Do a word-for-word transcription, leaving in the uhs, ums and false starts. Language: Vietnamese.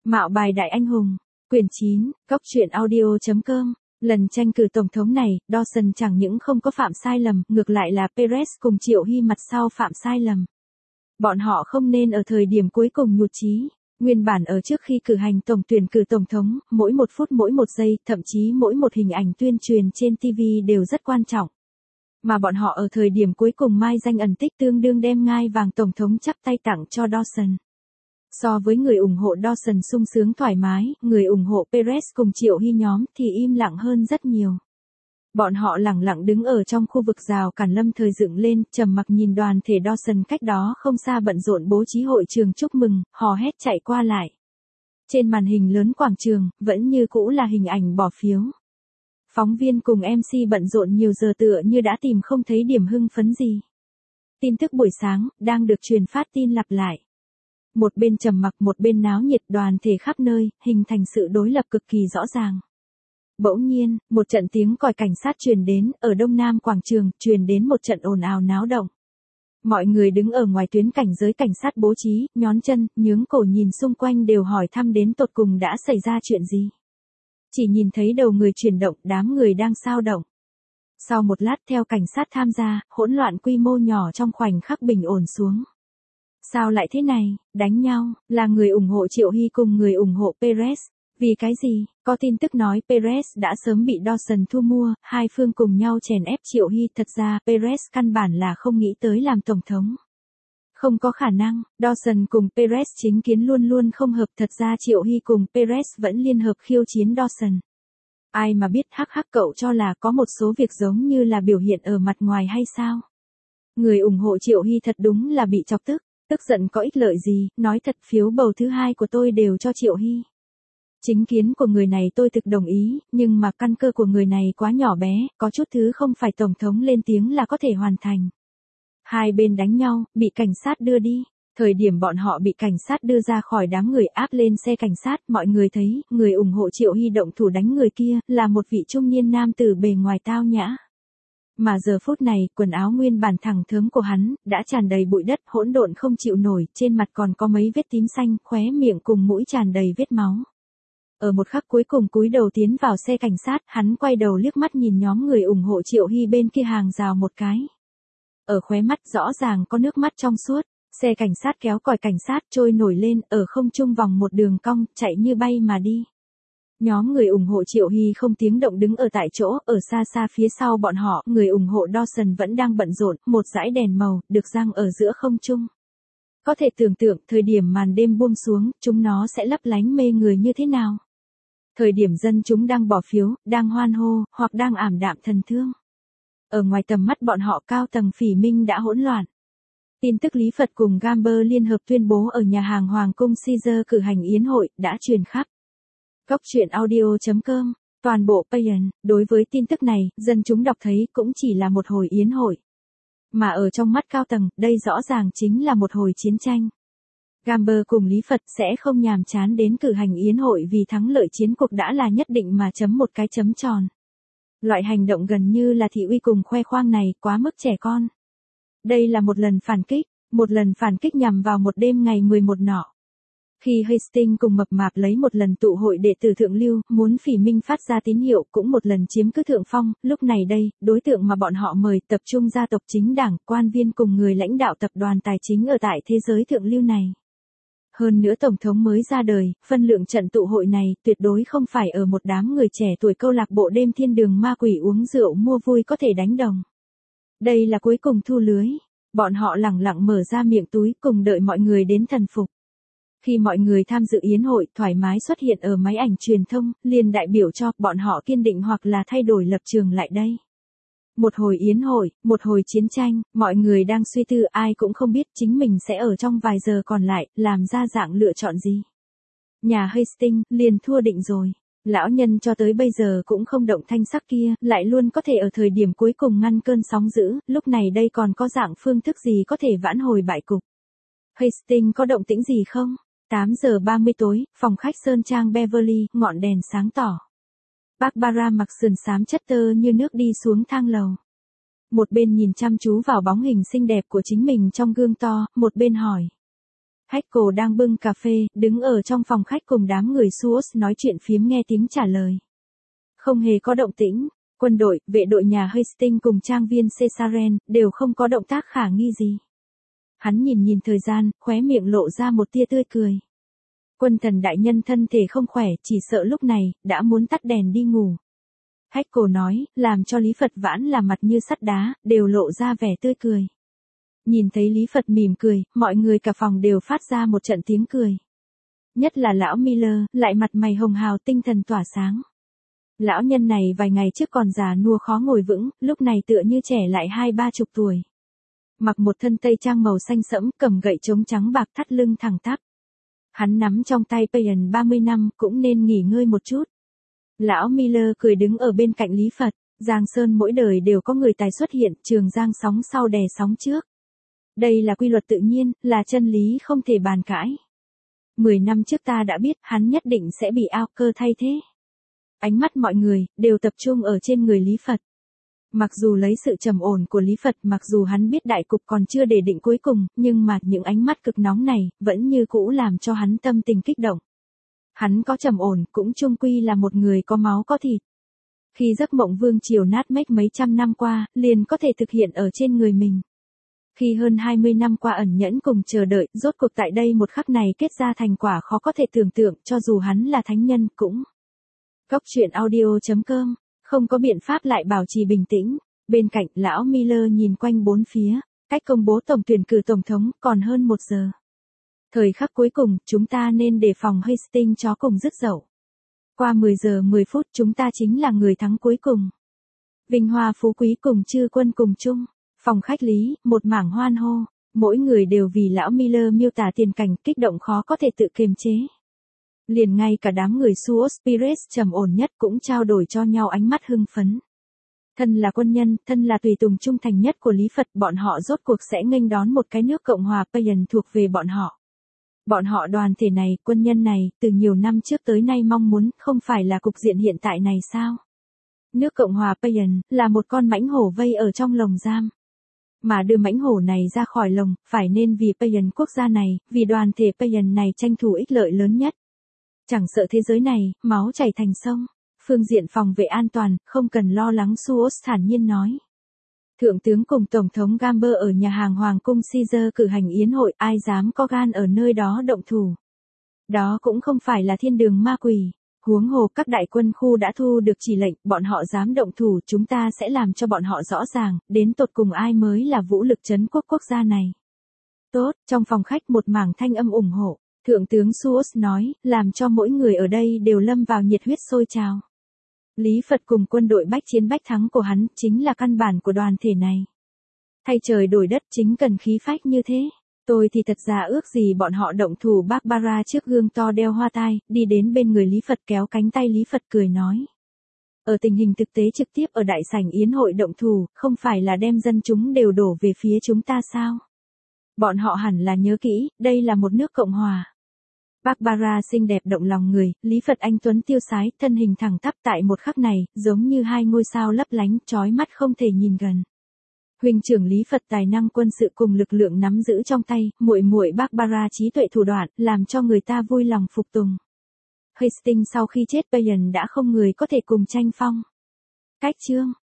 Mạo bài đại anh hùng. Quyển chín, Góc truyện audio chấm com. Lần tranh cử tổng thống này, Dawson chẳng những không có phạm sai lầm, ngược lại là Perez cùng Triệu Hy mặt sau phạm sai lầm. Bọn họ không nên ở thời điểm cuối cùng nhụt chí. Nguyên bản ở trước khi cử hành tổng tuyển cử tổng thống, mỗi một phút mỗi một giây, thậm chí mỗi một hình ảnh tuyên truyền trên ti vi đều rất quan trọng. Mà bọn họ ở thời điểm cuối cùng mai danh ẩn tích tương đương đem ngai vàng tổng thống chắp tay tặng cho Dawson. So với người ủng hộ Dawson sung sướng thoải mái, người ủng hộ Perez cùng Triệu Hy nhóm thì im lặng hơn rất nhiều. Bọn họ lẳng lặng đứng ở trong khu vực rào cản lâm thời dựng lên, trầm mặc nhìn đoàn thể Dawson cách đó không xa bận rộn bố trí hội trường chúc mừng, hò hét chạy qua lại. Trên màn hình lớn quảng trường, vẫn như cũ là hình ảnh bỏ phiếu. Phóng viên cùng em xê bận rộn nhiều giờ tựa như đã tìm không thấy điểm hưng phấn gì. Tin tức buổi sáng, đang được truyền phát tin lặp lại. Một bên trầm mặc một bên náo nhiệt, đoàn thể khắp nơi, hình thành sự đối lập cực kỳ rõ ràng. Bỗng nhiên, một trận tiếng còi cảnh sát truyền đến, ở đông nam quảng trường, truyền đến một trận ồn ào náo động. Mọi người đứng ở ngoài tuyến cảnh giới cảnh sát bố trí, nhón chân, nhướng cổ nhìn xung quanh đều hỏi thăm đến tột cùng đã xảy ra chuyện gì. Chỉ nhìn thấy đầu người chuyển động, đám người đang xao động. Sau một lát theo cảnh sát tham gia, hỗn loạn quy mô nhỏ trong khoảnh khắc bình ổn xuống. Sao lại thế này, đánh nhau, là người ủng hộ Triệu Hy cùng người ủng hộ Perez. Vì cái gì, có tin tức nói Perez đã sớm bị Dawson thu mua, hai phương cùng nhau chèn ép Triệu Hy. Thật ra Perez căn bản là không nghĩ tới làm tổng thống. Không có khả năng, Dawson cùng Perez chính kiến luôn luôn không hợp. Thật ra Triệu Hy cùng Perez vẫn liên hợp khiêu chiến Dawson. Ai mà biết hắc hắc cậu cho là có một số việc giống như là biểu hiện ở mặt ngoài hay sao? Người ủng hộ Triệu Hy thật đúng là bị chọc tức. Tức giận có ích lợi gì, nói thật phiếu bầu thứ hai của tôi đều cho Triệu Hy. Chính kiến của người này tôi thực đồng ý, nhưng mà căn cơ của người này quá nhỏ bé, có chút thứ không phải tổng thống lên tiếng là có thể hoàn thành. Hai bên đánh nhau, bị cảnh sát đưa đi. Thời điểm bọn họ bị cảnh sát đưa ra khỏi đám người áp lên xe cảnh sát, mọi người thấy, người ủng hộ Triệu Hy động thủ đánh người kia, là một vị trung niên nam tử bề ngoài tao nhã. Mà giờ phút này, quần áo nguyên bản thẳng thớm của hắn, đã tràn đầy bụi đất hỗn độn không chịu nổi, trên mặt còn có mấy vết tím xanh, khóe miệng cùng mũi tràn đầy vết máu. Ở một khắc cuối cùng cúi đầu tiến vào xe cảnh sát, hắn quay đầu liếc mắt nhìn nhóm người ủng hộ Triệu Hy bên kia hàng rào một cái. Ở khóe mắt rõ ràng có nước mắt trong suốt, xe cảnh sát kéo còi cảnh sát trôi nổi lên, ở không trung vòng một đường cong, chạy như bay mà đi. Nhóm người ủng hộ Triệu Hy không tiếng động đứng ở tại chỗ, ở xa xa phía sau bọn họ, người ủng hộ Dawson vẫn đang bận rộn, một dải đèn màu, được giăng ở giữa không trung. Có thể tưởng tượng, thời điểm màn đêm buông xuống, chúng nó sẽ lấp lánh mê người như thế nào. Thời điểm dân chúng đang bỏ phiếu, đang hoan hô, hoặc đang ảm đạm thần thương. Ở ngoài tầm mắt bọn họ cao tầng phỉ minh đã hỗn loạn. Tin tức Lý Phật cùng Gamber liên hợp tuyên bố ở nhà hàng Hoàng cung Caesar cử hành yến hội, đã truyền khắp. Góc truyện audio chấm com, toàn bộ Payan, đối với tin tức này, dân chúng đọc thấy cũng chỉ là một hồi yến hội. Mà ở trong mắt cao tầng, đây rõ ràng chính là một hồi chiến tranh. Gamber cùng Lý Phật sẽ không nhàm chán đến cử hành yến hội vì thắng lợi chiến cuộc đã là nhất định mà chấm một cái chấm tròn. Loại hành động gần như là thị uy cùng khoe khoang này quá mức trẻ con. Đây là một lần phản kích, một lần phản kích nhằm vào một đêm ngày mười một nọ. Khi Hastings cùng mập mạp lấy một lần tụ hội đệ tử thượng lưu, muốn phỉ minh phát ra tín hiệu cũng một lần chiếm cứ thượng phong, lúc này đây, đối tượng mà bọn họ mời tập trung gia tộc chính đảng, quan viên cùng người lãnh đạo tập đoàn tài chính ở tại thế giới thượng lưu này. Hơn nữa tổng thống mới ra đời, phân lượng trận tụ hội này tuyệt đối không phải ở một đám người trẻ tuổi câu lạc bộ đêm thiên đường ma quỷ uống rượu mua vui có thể đánh đồng. Đây là cuối cùng thu lưới, bọn họ lẳng lặng mở ra miệng túi cùng đợi mọi người đến thần phục. Khi mọi người tham dự yến hội thoải mái xuất hiện ở máy ảnh truyền thông, liền đại biểu cho bọn họ kiên định hoặc là thay đổi lập trường lại đây. Một hồi yến hội, một hồi chiến tranh, mọi người đang suy tư ai cũng không biết chính mình sẽ ở trong vài giờ còn lại, làm ra dạng lựa chọn gì. Nhà Hastings, liền thua định rồi. Lão nhân cho tới bây giờ cũng không động thanh sắc kia, lại luôn có thể ở thời điểm cuối cùng ngăn cơn sóng dữ, lúc này đây còn có dạng phương thức gì có thể vãn hồi bại cục. Hastings có động tĩnh gì không? tám giờ ba mươi tối, phòng khách Sơn Trang Beverly, ngọn đèn sáng tỏ. Barbara mặc sườn xám chất tơ như nước đi xuống thang lầu. Một bên nhìn chăm chú vào bóng hình xinh đẹp của chính mình trong gương to, một bên hỏi. Heiko đang bưng cà phê, đứng ở trong phòng khách cùng đám người Suos nói chuyện phiếm nghe tiếng trả lời. Không hề có động tĩnh, quân đội, vệ đội nhà Hastings cùng trang viên Caesaren, đều không có động tác khả nghi gì. Hắn nhìn nhìn thời gian, khóe miệng lộ ra một tia tươi cười. Quân thần đại nhân thân thể không khỏe, chỉ sợ lúc này, đã muốn tắt đèn đi ngủ. Heiko nói, làm cho Lý Phật Vãn là mặt như sắt đá, đều lộ ra vẻ tươi cười. Nhìn thấy Lý Phật mỉm cười, mọi người cả phòng đều phát ra một trận tiếng cười. Nhất là lão Miller, lại mặt mày hồng hào tinh thần tỏa sáng. Lão nhân này vài ngày trước còn già nua khó ngồi vững, lúc này tựa như trẻ lại hai ba chục tuổi. Mặc một thân tây trang màu xanh sẫm, cầm gậy trống trắng bạc thắt lưng thẳng tắp. Hắn nắm trong tay Payan ba mươi năm, cũng nên nghỉ ngơi một chút. Lão Miller cười đứng ở bên cạnh Lý Phật, Giang Sơn mỗi đời đều có người tài xuất hiện, trường giang sóng sau đè sóng trước. Đây là quy luật tự nhiên, là chân lý không thể bàn cãi. Mười năm trước ta đã biết hắn nhất định sẽ bị ao cơ thay thế. Ánh mắt mọi người, đều tập trung ở trên người Lý Phật. Mặc dù lấy sự trầm ổn của Lý Phật, mặc dù hắn biết đại cục còn chưa để định cuối cùng, nhưng mà những ánh mắt cực nóng này, vẫn như cũ làm cho hắn tâm tình kích động. Hắn có trầm ổn, cũng chung quy là một người có máu có thịt. Khi giấc mộng vương triều nát mếch mấy trăm năm qua, liền có thể thực hiện ở trên người mình. Khi hơn hai mươi năm qua ẩn nhẫn cùng chờ đợi, rốt cuộc tại đây một khắc này kết ra thành quả khó có thể tưởng tượng, cho dù hắn là thánh nhân cũng. Góc truyện audio chấm com, không có biện pháp lại bảo trì bình tĩnh. Bên cạnh, lão Miller nhìn quanh bốn phía, cách công bố tổng tuyển cử tổng thống, còn hơn một giờ. Thời khắc cuối cùng, chúng ta nên đề phòng Hastings chó cùng dứt dậu. Qua mười giờ mười phút chúng ta chính là người thắng cuối cùng. Vinh hoa phú quý cùng chư quân cùng chung. Phòng khách Lý, một mảng hoan hô. Mỗi người đều vì lão Miller miêu tả tiền cảnh kích động khó có thể tự kiềm chế. Liền ngay cả đám người Suos Pires trầm ổn nhất cũng trao đổi cho nhau ánh mắt hưng phấn. Thân là quân nhân, thân là tùy tùng trung thành nhất của Lý Phật, bọn họ rốt cuộc sẽ nghênh đón một cái nước Cộng hòa Payan thuộc về bọn họ. Bọn họ đoàn thể này, quân nhân này, từ nhiều năm trước tới nay mong muốn, không phải là cục diện hiện tại này sao? Nước Cộng hòa Payan, là một con mãnh hổ vây ở trong lồng giam. Mà đưa mãnh hổ này ra khỏi lồng, phải nên vì Payan quốc gia này, vì đoàn thể Payan này tranh thủ ích lợi lớn nhất. Chẳng sợ thế giới này, máu chảy thành sông. Phương diện phòng vệ an toàn, không cần lo lắng, Suos thản nhiên nói. Thượng tướng cùng Tổng thống Gamber ở nhà hàng Hoàng cung Caesar cử hành yến hội, ai dám có gan ở nơi đó động thủ. Đó cũng không phải là thiên đường ma quỷ. Huống hồ các đại quân khu đã thu được chỉ lệnh, bọn họ dám động thủ, chúng ta sẽ làm cho bọn họ rõ ràng, đến tột cùng ai mới là vũ lực trấn quốc quốc gia này. Tốt, trong phòng khách một mảng thanh âm ủng hộ, Thượng tướng Suos nói, làm cho mỗi người ở đây đều lâm vào nhiệt huyết sôi trào. Lý Phật cùng quân đội bách chiến bách thắng của hắn, chính là căn bản của đoàn thể này. Thay trời đổi đất chính cần khí phách như thế. Tôi thì thật ra ước gì bọn họ động thủ. Barbara trước gương to đeo hoa tai, đi đến bên người Lý Phật kéo cánh tay Lý Phật cười nói. Ở tình hình thực tế trực tiếp ở đại sảnh yến hội động thủ, không phải là đem dân chúng đều đổ về phía chúng ta sao? Bọn họ hẳn là nhớ kỹ, đây là một nước Cộng hòa. Barbara xinh đẹp động lòng người, Lý Phật anh tuấn tiêu sái, thân hình thẳng tắp tại một khắc này, giống như hai ngôi sao lấp lánh, chói mắt không thể nhìn gần. Huynh trưởng Lý Phật tài năng quân sự cùng lực lượng nắm giữ trong tay, muội muội Barbara trí tuệ thủ đoạn, làm cho người ta vui lòng phục tùng. Hastings sau khi chết Payan đã không người có thể cùng tranh phong. Cách chương